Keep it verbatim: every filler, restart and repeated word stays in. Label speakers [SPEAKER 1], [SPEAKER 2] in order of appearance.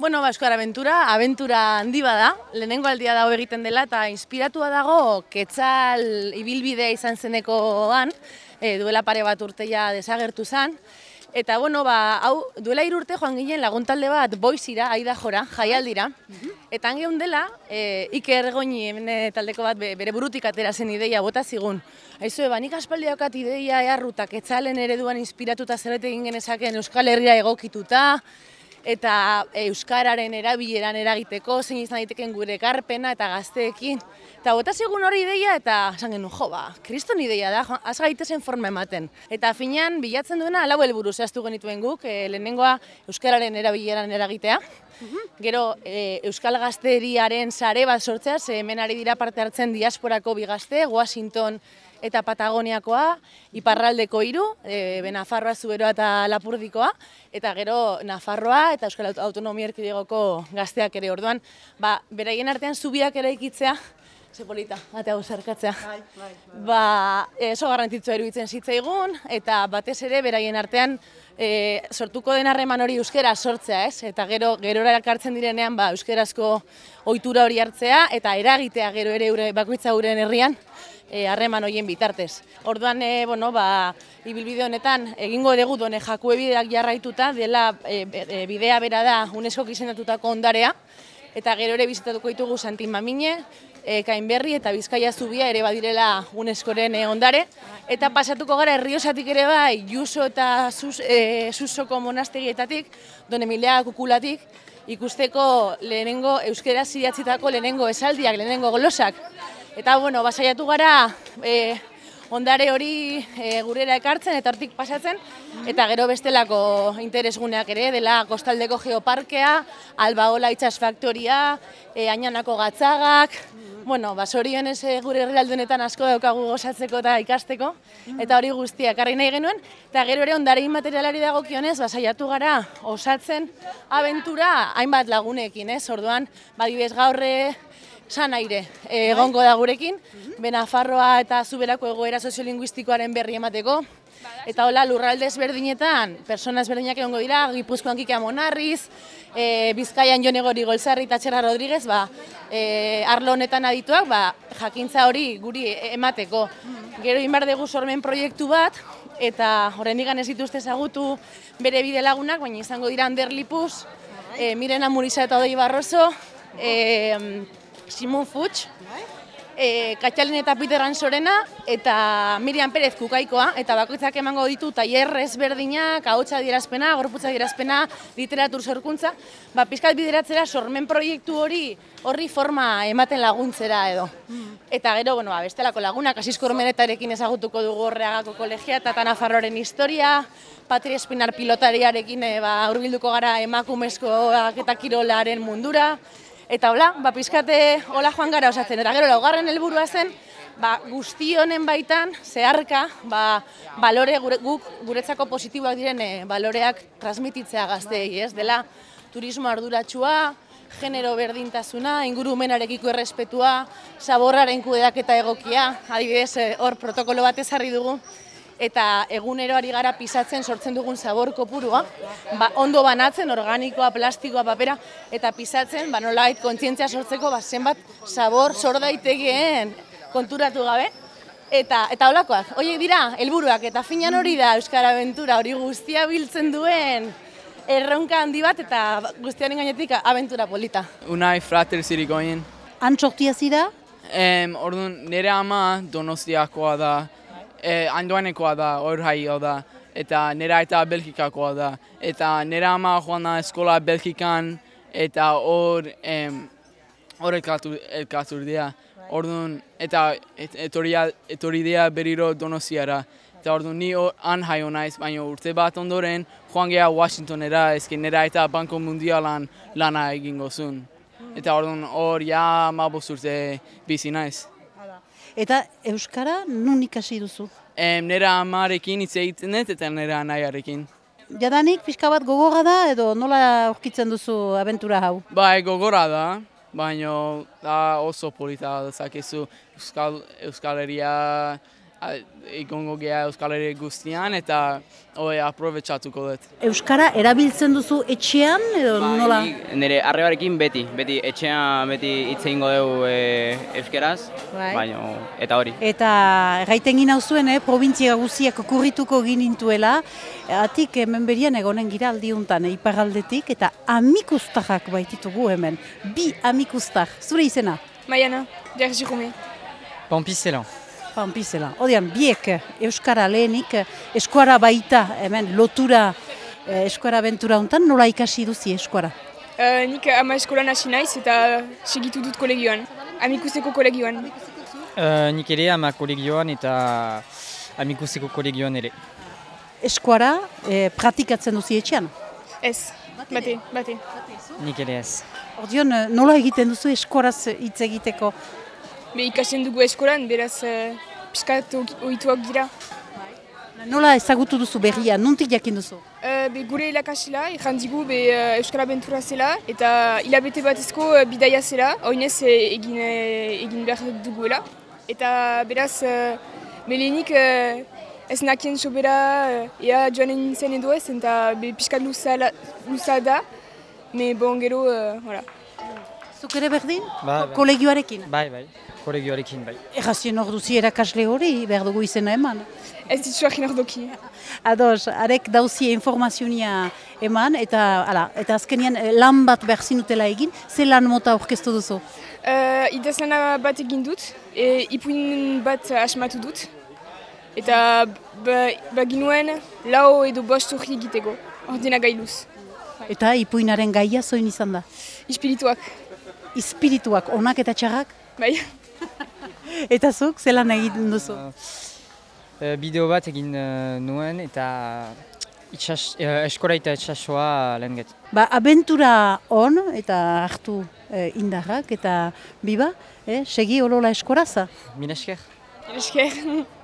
[SPEAKER 1] Bueno, ba, Euskal Abentura, abentura handi bada, lehenengo aldia dago egiten dela eta inspiratua dago Quetzal ibilbidea izan zenekoan, e, duela pare bat urteia desagertu zen. Eta, bueno, ba, hau, duela hiru urte joan ginen laguntalde bat Boizira, Aida Jora, jaialdira. Eta han geun dela, e, Iker Goñi, hemen taldeko bat bere burutik atera zen ideia bota zigun. Aizu, eba, nik aspaldi daukat ideia earruta, Quetzalen ereduan inspiratuta zerbait egin genezaken Euskal Herria egokituta, eta euskararen erabileran eragiteko, zein izan daiteken gure ekarpena eta gazteekin. Eta bota zigun hori ideia eta esan genuen, jo, ba, kriston ideia da, az gaitezen forma ematen. Eta finean bilatzen duena lau helburu zehaztu genituen guk, e, lehenengoa euskararen erabileran eragitea. Gero, e, Euskal Gazteriaren sare bat sortzea, ze hemen ari dira parte hartzen diasporako bi gazte, Washington eta Patagoniakoa, iparraldeko hiru, e, Nafarroa, Zuberoa eta Lapurdikoa, eta gero Nafarroa eta Euskal Autonomia Erkidegoko gazteak ere orduan, ba, beraien artean zubiak eraikitzea, ze polita, bate hau zerkatzea. Ba, oso garrantzitsua iruditzen zitzaigun, eta batez ere beraien artean e, sortuko den harreman hori euskera sortzea, ez? Eta gero gerora ekartzen direnean ba, euskerazko ohitura hori hartzea, eta eragitea gero ere eure, bakoitza uren herrian, harreman horien bitartez. Orduan, e, bueno, ba, ibilbide honetan, egingo dugu done jakue bideak jarraituta, dela e, e, bidea bera da UNESCO izendatutako ondarea, eta gero ere bizitatuko ditugu Santi Mamine, e, Kainberri eta Bizkaia zubia ere badirela UNESCOren e, ondare, eta pasatuko gara Errioxatik ere bai, Juso eta Sus, e, Susoko monastegietatik, Don Emilia Kukulatik, ikusteko lehenengo euskera idatzitako lehenengo esaldiak, lehenengo glosak. Eta, bueno, basaiatu gara e, ondare hori e, gurera ekartzen eta hortik pasatzen, eta gero bestelako interesguneak ere, dela Kostaldeko Geoparkea, Albaola Itsas Faktoria, e, Añanako gatzagak, bueno, basorionez e, gure herrialdunetan asko daukagu gozatzeko eta ikasteko, eta hori guztia ekarri nahi genuen, eta gero ere ondarein materialari dagokionez, basaiatu gara osatzen abentura hainbat lagunekin, ez? Orduan, badibez gaurre, San aire egongo da gurekin, Nafarroa eta Zuberako egoera soziolinguistikoaren berri emateko. Eta hola, lurralde ezberdinetan, persona ezberdinak egongo dira, Gipuzkoan Kika Monarriz, e, Bizkaian Jone Gori Golzarri eta Txerra Rodríguez, ba, e, arlo honetan adituak, ba, jakintza hori guri emateko. Gero inbar dugu sormen proiektu bat, eta horren digan ez dituzte ezagutu bere bide lagunak, baina izango dira Ander Lipuz, e, Miren Amuriza eta Odei Barroso, e, Simon Fuchs, e, Katxalin eta Peter Ansorena eta Miriam Pérez Kukaikoa, eta bakoitzak emango ditu tailer ezberdinak, ahotsa adierazpena, gorputza adierazpena, literatur sorkuntza, ba, pizkat bideratzera sormen proiektu hori horri forma ematen laguntzera edo. Eta gero, bueno, ba, bestelako lagunak, Asisko Ormenetarekin ezagutuko dugu Horreagako kolegia eta Nafarroaren historia, Patri Espinar pilotariarekin e, ba, hurbilduko gara emakumezkoak eta kirolaren mundura. Eta hola, ba, pizkate hola joan gara osatzen, eta gero laugarren helburua zen, ba, guzti honen baitan, zeharka, ba, balore gure, guk guretzako positiboak diren e, baloreak transmititzea gazteei, ez? Dela turismo arduratsua, genero berdintasuna, ingurumenarekiko errespetua, zaborraren kudeaketa egokia, adibidez hor protokolo bat ezarri dugu, eta egunero ari gara pisatzen sortzen dugun zabor kopurua, ba, ondo banatzen, organikoa, plastikoa, papera, eta pisatzen, ba, nolabait kontzientzia sortzeko, ba, zenbat zabor sor daitekeen konturatu gabe, eta eta holakoak, horiek dira, helburuak, eta finan hori da Euskal Abentura, hori guztia biltzen duen erronka handi bat, eta guztiaren gainetik abentura polita.
[SPEAKER 2] Unai Frater Zirigoyen.
[SPEAKER 3] Antxortia zira?
[SPEAKER 2] Um, Orduan, nire ama Donostiakoa da, Eh, Andoanekoa da, hor jaio da, eta nire aita Belgikakoa da. Eta nire ama joan da eskola Belgikan, eta hor em, hor elkartu dira. Orduan, eta et, etorri dira berriro Donostiara. Eta orduan, ni han jaio naiz, baina urte bat ondoren, joan geha Washingtonera, ezken nire aita Banko Mundialan lana egingo zuen. Eta orduan, hor ja hamabost urte bizi naiz.
[SPEAKER 3] Eta euskara nun ikasi duzu?
[SPEAKER 2] Em, nire amarekin hitz egiten dut eta nire anaiarekin.
[SPEAKER 3] Jadanik pixka bat gogorra da edo nola aurkitzen duzu abentura hau?
[SPEAKER 2] Bai, gogorra da, baina da oso polita dezakezu Euskal, Euskal Herria ikongo geha Euskal Herri guztian eta hori aprobetxatuko dut.
[SPEAKER 3] Euskara erabiltzen duzu etxean edo nola?
[SPEAKER 4] Bai, nire arrebarekin beti, beti etxean beti hitz egingo dugu e, euskeraz,
[SPEAKER 3] Bai.
[SPEAKER 4] baina eta hori.
[SPEAKER 3] Eta gaiten gina zuen, eh, provintzia guziak kurrituko ginintuela, atik hemen berian egonen gira aldiuntan, eh, iparraldetik, eta amikustajak baititugu hemen. Bi amikustaj, zure izena?
[SPEAKER 5] Maiana, Gergi Jume.
[SPEAKER 6] Pampizelan.
[SPEAKER 3] Pampizela. Odean, biek Euskara lehenik, eskuara baita, hemen lotura eh, eskuara abentura hontan, nola ikasi duzi eskuara?
[SPEAKER 5] Uh, nik ama eskolan hasi naiz eta segitu dut kolegioan, amikuseko kolegioan.
[SPEAKER 6] Uh, nik ere ama kolegioan eta amikuseko kolegioan ere.
[SPEAKER 3] Eskuara eh, pratikatzen duzi etxean?
[SPEAKER 5] Ez, bate, bate.
[SPEAKER 6] Nik ere ez.
[SPEAKER 3] Ordion, nola egiten duzu eskuaraz hitz egiteko?
[SPEAKER 5] Be ikasten dugu eskolan, beraz uh, piskat ohituak gira.
[SPEAKER 3] Nola ezagutu duzu berria, nontik jakin duzu?
[SPEAKER 5] Uh, be gure irakasela, ikan digu be uh, Euskal Abentura zela eta hilabete batezko uh, bidaia zela, oinez uh, egin, uh, egin behar duguela. Eta beraz, uh, belenik uh, ez nakien sobera uh, ea joanen nintzen edo ez, eta be piskat luza da, me bon gero, uh, voilà.
[SPEAKER 3] Zuk ere berdin?
[SPEAKER 6] Ba, ba.
[SPEAKER 3] Kolegioarekin?
[SPEAKER 6] Bai, bai, kolegioarekin bai.
[SPEAKER 3] Errazien hor duzi erakasle hori, behar dugu izena eman.
[SPEAKER 5] Ez ditu egin ordoki.
[SPEAKER 3] Ados, arek dauzi informazioa eman, eta, ala, eta azkenean eh, lan bat behar zinutela egin, ze lan mota aurkeztu duzu?
[SPEAKER 5] Uh, idazlana bat egin dut, e, ipuin bat asmatu dut. Eta ba, baginuen lau edo bost hori egiteko, ordenagailuz.
[SPEAKER 3] Eta ipuinaren gaia zoin izan da?
[SPEAKER 5] Ispirituak,
[SPEAKER 3] Ispirituak, onak eta txarrak?
[SPEAKER 5] bai.
[SPEAKER 3] Eta zuk, zelan egiten duzu?
[SPEAKER 6] Uh, bideo bat egin uh, nuen eta itxas, uh, eskola eta itxasoa lehen get.
[SPEAKER 3] Ba, abentura on eta hartu eh, indarrak eta biba, eh, segi olola eskoraza.
[SPEAKER 6] Mila esker.
[SPEAKER 5] Esker.